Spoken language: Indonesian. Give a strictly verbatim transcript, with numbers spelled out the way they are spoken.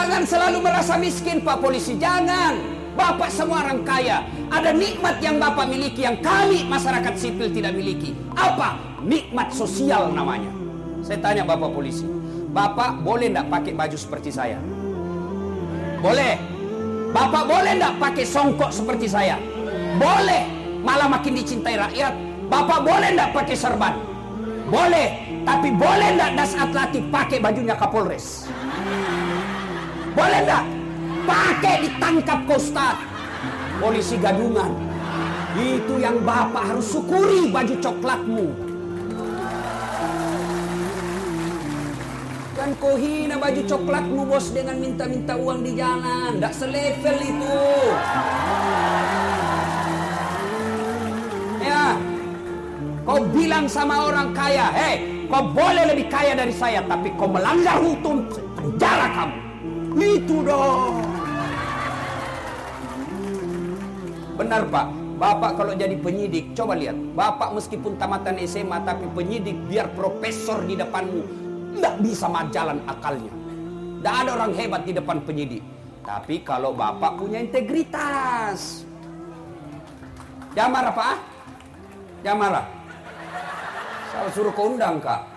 Jangan selalu merasa miskin, Pak Polisi. Jangan. Bapak semua orang kaya. Ada nikmat yang Bapak miliki yang kami masyarakat sipil tidak miliki. Apa? Nikmat sosial namanya. Saya tanya Bapak Polisi, Bapak boleh enggak pakai baju seperti saya? Boleh. Bapak boleh enggak pakai songkok seperti saya? Boleh. Malah makin dicintai rakyat. Bapak boleh enggak pakai serban? Boleh. Tapi boleh enggak Das Atlati pakai bajunya Kapolres? Boleh enggak? Pakai ditangkap Kostad. Polisi gadungan. Itu yang Bapak harus syukuri baju coklatmu. Kan kau hina baju coklatmu bos dengan minta-minta uang di jalan. Nggak selevel itu. Ya. Kau bilang sama orang kaya, hei, kau boleh lebih kaya dari saya, tapi kau melanggar hukum, penjara kamu. Itu dong. Benar Pak, Bapak kalau jadi penyidik, coba lihat. Bapak meskipun tamatan S M A, tapi penyidik biar profesor di depanmu, nggak bisa jalan akalnya. Nggak ada orang hebat di depan penyidik. Tapi kalau Bapak punya integritas. Jangan marah Pak. Jangan marah. Saya suruh kau undang Kak.